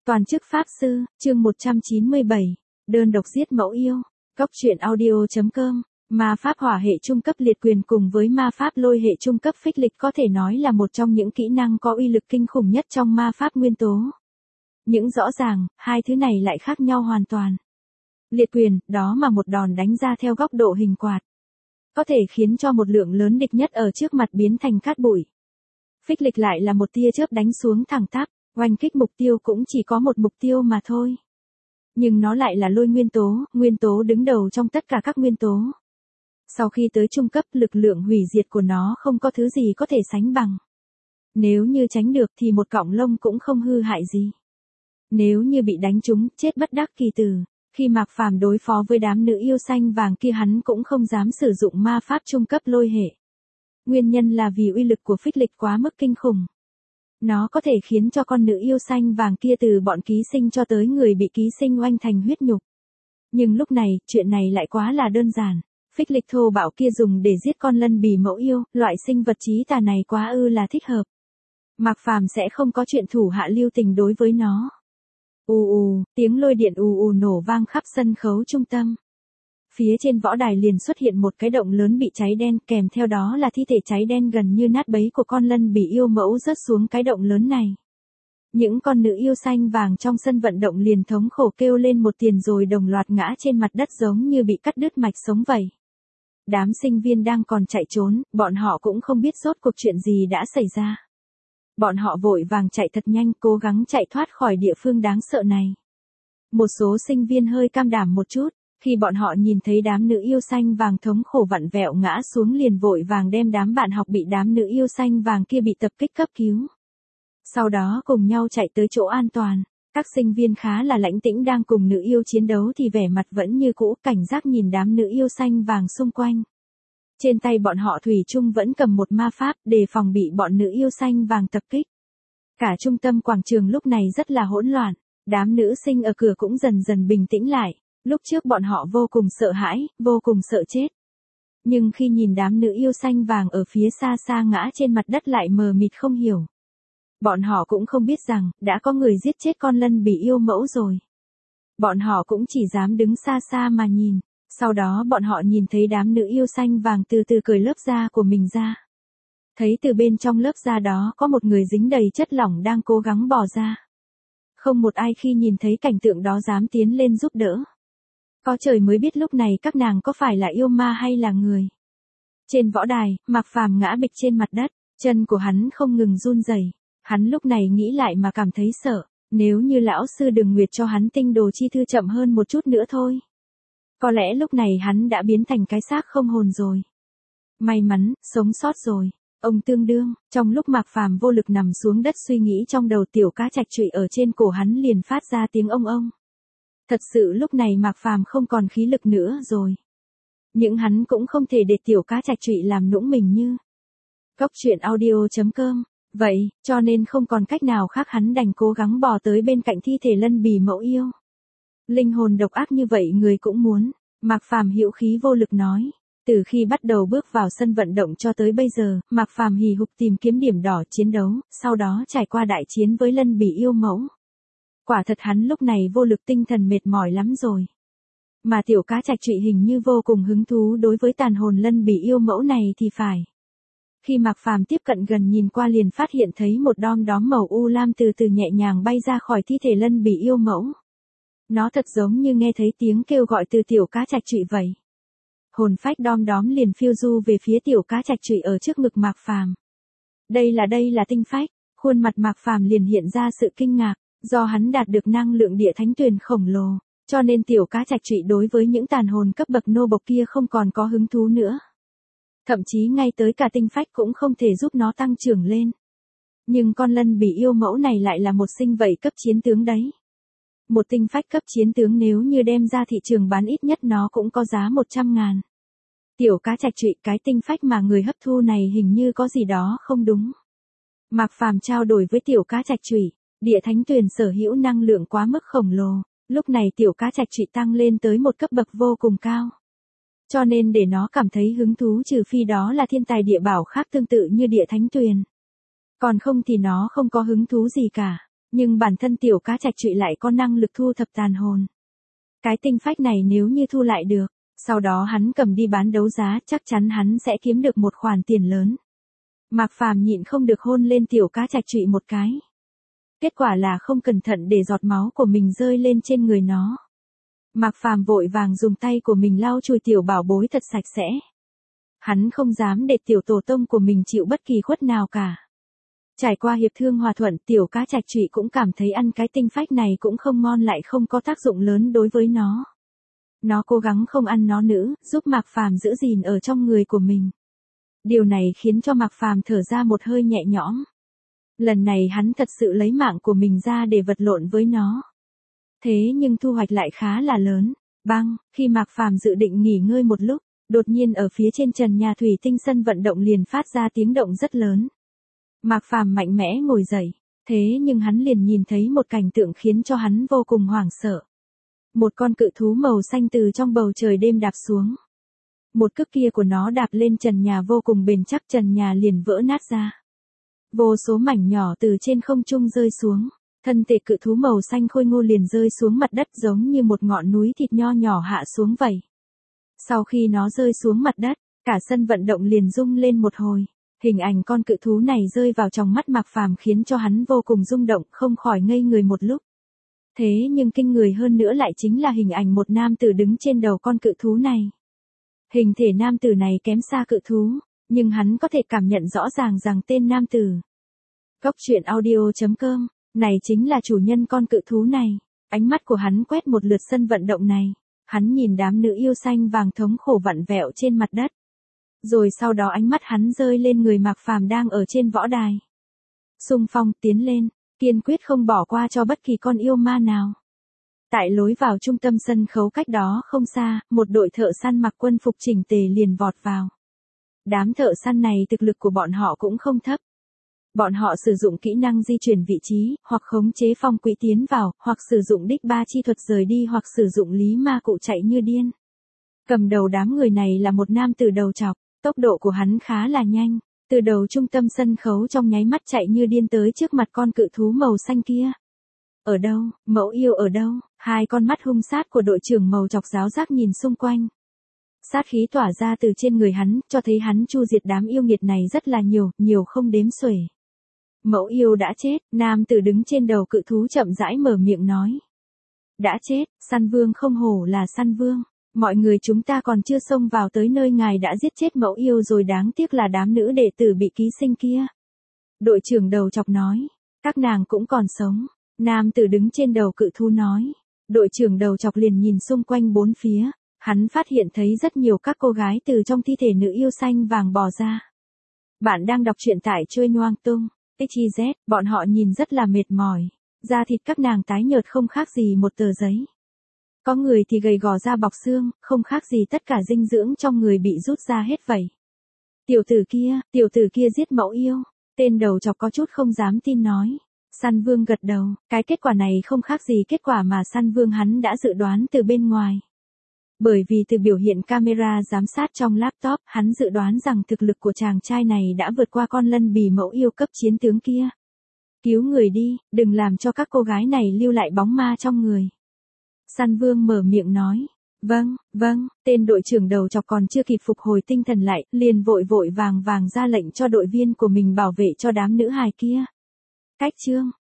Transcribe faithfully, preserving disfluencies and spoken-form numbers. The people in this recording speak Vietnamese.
Toàn chức Pháp Sư, chương một trăm chín mươi bảy, đơn độc giết mẫu yêu, Cốc truyện audio.com, ma pháp hỏa hệ trung cấp liệt quyền cùng với ma pháp lôi hệ trung cấp phích lịch có thể nói là một trong những kỹ năng có uy lực kinh khủng nhất trong ma pháp nguyên tố. Những rõ ràng, hai thứ này lại khác nhau hoàn toàn. Liệt quyền, đó mà một đòn đánh ra theo góc độ hình quạt. Có thể khiến cho một lượng lớn địch nhất ở trước mặt biến thành cát bụi. Phích lịch lại là một tia chớp đánh xuống thẳng tắp. Oanh kích mục tiêu cũng chỉ có một mục tiêu mà thôi. Nhưng nó lại là lôi nguyên tố, nguyên tố đứng đầu trong tất cả các nguyên tố. Sau khi tới trung cấp, lực lượng hủy diệt của nó không có thứ gì có thể sánh bằng. Nếu như tránh được thì một cọng lông cũng không hư hại gì. Nếu như bị đánh trúng, chết bất đắc kỳ tử. Khi Mạc Phàm đối phó với đám nữ yêu xanh vàng kia hắn cũng không dám sử dụng ma pháp trung cấp lôi hệ. Nguyên nhân là vì uy lực của phích lịch quá mức kinh khủng. Nó có thể khiến cho con nữ yêu xanh vàng kia từ bọn ký sinh cho tới người bị ký sinh oanh thành huyết nhục. Nhưng lúc này, chuyện này lại quá là đơn giản. Phích lịch thô bạo kia dùng để giết con lân bì mẫu yêu, loại sinh vật chí tà này quá ư là thích hợp. Mạc Phàm sẽ không có chuyện thủ hạ lưu tình đối với nó. Ù ù, tiếng lôi điện ù ù nổ vang khắp sân khấu trung tâm. Phía trên võ đài liền xuất hiện một cái động lớn bị cháy đen, kèm theo đó là thi thể cháy đen gần như nát bấy của con lân bỉ yêu mẫu rớt xuống cái động lớn này. Những con nữ yêu xanh vàng trong sân vận động liền thống khổ kêu lên một tiền rồi đồng loạt ngã trên mặt đất giống như bị cắt đứt mạch sống vậy. Đám sinh viên đang còn chạy trốn, bọn họ cũng không biết rốt cuộc chuyện gì đã xảy ra. Bọn họ vội vàng chạy thật nhanh, cố gắng chạy thoát khỏi địa phương đáng sợ này. Một số sinh viên hơi cam đảm một chút. Khi bọn họ nhìn thấy đám nữ yêu xanh vàng thống khổ vặn vẹo ngã xuống liền vội vàng đem đám bạn học bị đám nữ yêu xanh vàng kia bị tập kích cấp cứu. Sau đó cùng nhau chạy tới chỗ an toàn. Các sinh viên khá là lãnh tĩnh đang cùng nữ yêu chiến đấu thì vẻ mặt vẫn như cũ, cảnh giác nhìn đám nữ yêu xanh vàng xung quanh. Trên tay bọn họ thủy chung vẫn cầm một ma pháp để phòng bị bọn nữ yêu xanh vàng tập kích. Cả trung tâm quảng trường lúc này rất là hỗn loạn. Đám nữ sinh ở cửa cũng dần dần bình tĩnh lại. Lúc trước bọn họ vô cùng sợ hãi, vô cùng sợ chết. Nhưng khi nhìn đám nữ yêu xanh vàng ở phía xa xa ngã trên mặt đất lại mờ mịt không hiểu. Bọn họ cũng không biết rằng, đã có người giết chết con lân bỉ yêu mẫu rồi. Bọn họ cũng chỉ dám đứng xa xa mà nhìn. Sau đó bọn họ nhìn thấy đám nữ yêu xanh vàng từ từ cởi lớp da của mình ra. Thấy từ bên trong lớp da đó có một người dính đầy chất lỏng đang cố gắng bò ra. Không một ai khi nhìn thấy cảnh tượng đó dám tiến lên giúp đỡ. Có trời mới biết lúc này các nàng có phải là yêu ma hay là người. Trên võ đài, Mạc Phàm ngã bịch trên mặt đất, chân của hắn không ngừng run rẩy. Hắn lúc này nghĩ lại mà cảm thấy sợ, nếu như lão sư Đường Nguyệt cho hắn tinh đồ chi thư chậm hơn một chút nữa thôi. Có lẽ lúc này hắn đã biến thành cái xác không hồn rồi. May mắn, sống sót rồi. Ông tương đương, trong lúc Mạc Phàm vô lực nằm xuống đất suy nghĩ trong đầu tiểu cá trạch trụy ở trên cổ hắn liền phát ra tiếng ông ông. Thật sự lúc này Mạc Phàm không còn khí lực nữa rồi. Nhưng hắn cũng không thể để tiểu cá trạch trụy làm nũng mình như. Cốc truyện audio.com, vậy, cho nên không còn cách nào khác hắn đành cố gắng bò tới bên cạnh thi thể lân bì mẫu yêu. Linh hồn độc ác như vậy người cũng muốn, Mạc Phàm hữu khí vô lực nói. Từ khi bắt đầu bước vào sân vận động cho tới bây giờ, Mạc Phàm hì hục tìm kiếm điểm đỏ chiến đấu, sau đó trải qua đại chiến với lân bì yêu mẫu. Quả thật hắn lúc này vô lực tinh thần mệt mỏi lắm rồi. Mà tiểu cá trạch trụy hình như vô cùng hứng thú đối với tàn hồn lân bỉ yêu mẫu này thì phải. Khi Mạc Phàm tiếp cận gần nhìn qua liền phát hiện thấy một đom đóm màu u lam từ từ nhẹ nhàng bay ra khỏi thi thể lân bỉ yêu mẫu. Nó thật giống như nghe thấy tiếng kêu gọi từ tiểu cá trạch trụy vậy. Hồn phách đom đóm liền phiêu du về phía tiểu cá trạch trụy ở trước ngực Mạc Phàm. Đây là đây là tinh phách, khuôn mặt Mạc Phàm liền hiện ra sự kinh ngạc. Do hắn đạt được năng lượng địa thánh tuyền khổng lồ, cho nên tiểu cá trạch trụy đối với những tàn hồn cấp bậc nô bộc kia không còn có hứng thú nữa. Thậm chí ngay tới cả tinh phách cũng không thể giúp nó tăng trưởng lên. Nhưng con lân bỉ yêu mẫu này lại là một sinh vậy cấp chiến tướng đấy. Một tinh phách cấp chiến tướng nếu như đem ra thị trường bán ít nhất nó cũng có giá một trăm ngàn. Tiểu cá trạch trụy cái tinh phách mà người hấp thu này hình như có gì đó không đúng. Mạc Phàm trao đổi với tiểu cá trạch trụy. Địa thánh tuyền sở hữu năng lượng quá mức khổng lồ, lúc này tiểu cá trạch trụy tăng lên tới một cấp bậc vô cùng cao. Cho nên để nó cảm thấy hứng thú trừ phi đó là thiên tài địa bảo khác tương tự như địa thánh tuyền. Còn không thì nó không có hứng thú gì cả. Nhưng bản thân tiểu cá trạch trụy lại có năng lực thu thập tàn hồn. Cái tinh phách này nếu như thu lại được, sau đó hắn cầm đi bán đấu giá, chắc chắn hắn sẽ kiếm được một khoản tiền lớn. Mạc Phàm nhịn không được hôn lên tiểu cá trạch trụy một cái. Kết quả là không cẩn thận để giọt máu của mình rơi lên trên người nó. Mạc Phàm vội vàng dùng tay của mình lau chùi tiểu bảo bối thật sạch sẽ. Hắn không dám để tiểu tổ tông của mình chịu bất kỳ khuất nào cả. Trải qua hiệp thương hòa thuận, tiểu cá trạch trụy cũng cảm thấy ăn cái tinh phách này cũng không ngon lại không có tác dụng lớn đối với nó. Nó cố gắng không ăn nó nữa, giúp Mạc Phàm giữ gìn ở trong người của mình. Điều này khiến cho Mạc Phàm thở ra một hơi nhẹ nhõm. Lần này hắn thật sự lấy mạng của mình ra để vật lộn với nó. Thế nhưng thu hoạch lại khá là lớn. Băng, khi Mạc Phàm dự định nghỉ ngơi một lúc, đột nhiên ở phía trên trần nhà thủy tinh sân vận động liền phát ra tiếng động rất lớn. Mạc Phàm mạnh mẽ ngồi dậy, thế nhưng hắn liền nhìn thấy một cảnh tượng khiến cho hắn vô cùng hoảng sợ. Một con cự thú màu xanh từ trong bầu trời đêm đạp xuống. Một cước kia của nó đạp lên trần nhà vô cùng bền chắc, trần nhà liền vỡ nát ra. Vô số mảnh nhỏ từ trên không trung rơi xuống, thân thể cự thú màu xanh khôi ngô liền rơi xuống mặt đất giống như một ngọn núi thịt nho nhỏ hạ xuống vậy. Sau khi nó rơi xuống mặt đất, cả sân vận động liền rung lên một hồi. Hình ảnh con cự thú này rơi vào trong mắt Mạc Phàm khiến cho hắn vô cùng rung động, không khỏi ngây người một lúc. Thế nhưng kinh người hơn nữa lại chính là hình ảnh một nam tử đứng trên đầu con cự thú này. Hình thể nam tử này kém xa cự thú, nhưng hắn có thể cảm nhận rõ ràng rằng tên nam tử. Cốc truyện audio chấm com, này chính là chủ nhân con cự thú này. Ánh mắt của hắn quét một lượt sân vận động này. Hắn nhìn đám nữ yêu xanh vàng thống khổ vặn vẹo trên mặt đất. Rồi sau đó ánh mắt hắn rơi lên người Mạc Phàm đang ở trên võ đài. Xung phong tiến lên, kiên quyết không bỏ qua cho bất kỳ con yêu ma nào. Tại lối vào trung tâm sân khấu cách đó không xa, một đội thợ săn mặc quân phục chỉnh tề liền vọt vào. Đám thợ săn này thực lực của bọn họ cũng không thấp. Bọn họ sử dụng kỹ năng di chuyển vị trí, hoặc khống chế phong quỹ tiến vào, hoặc sử dụng đích ba chi thuật rời đi, hoặc sử dụng lý ma cụ chạy như điên. Cầm đầu đám người này là một nam tử đầu trọc, tốc độ của hắn khá là nhanh, từ đầu trung tâm sân khấu trong nháy mắt chạy như điên tới trước mặt con cự thú màu xanh kia. Ở đâu, mẫu yêu ở đâu? Hai con mắt hung sát của đội trưởng màu trọc giáo giác nhìn xung quanh. Sát khí tỏa ra từ trên người hắn, cho thấy hắn chu diệt đám yêu nghiệt này rất là nhiều, nhiều không đếm xuể. Mẫu yêu đã chết, nam tử đứng trên đầu cự thú chậm rãi mở miệng nói. Đã chết, săn vương không hổ là săn vương. Mọi người chúng ta còn chưa xông vào tới nơi ngài đã giết chết mẫu yêu rồi, đáng tiếc là đám nữ đệ tử bị ký sinh kia. Đội trưởng đầu chọc nói, các nàng cũng còn sống. Nam tử đứng trên đầu cự thú nói. Đội trưởng đầu chọc liền nhìn xung quanh bốn phía. Hắn phát hiện thấy rất nhiều các cô gái từ trong thi thể nữ yêu xanh vàng bò ra. Bạn đang đọc truyện tại Trôi Ngoang Tung. ích zét, bọn họ nhìn rất là mệt mỏi. Da thịt các nàng tái nhợt không khác gì một tờ giấy. Có người thì gầy gò da bọc xương, không khác gì tất cả dinh dưỡng trong người bị rút ra hết vậy. Tiểu tử kia, tiểu tử kia giết mẫu yêu. Tên đầu chọc có chút không dám tin nói. Săn vương gật đầu, cái kết quả này không khác gì kết quả mà săn vương hắn đã dự đoán từ bên ngoài. Bởi vì từ biểu hiện camera giám sát trong laptop, hắn dự đoán rằng thực lực của chàng trai này đã vượt qua con lân bì mẫu yêu cấp chiến tướng kia. Cứu người đi, đừng làm cho các cô gái này lưu lại bóng ma trong người. Săn vương mở miệng nói. Vâng, vâng, tên đội trưởng đầu chọc còn chưa kịp phục hồi tinh thần lại, liền vội vội vàng vàng ra lệnh cho đội viên của mình bảo vệ cho đám nữ hài kia. Cách chương,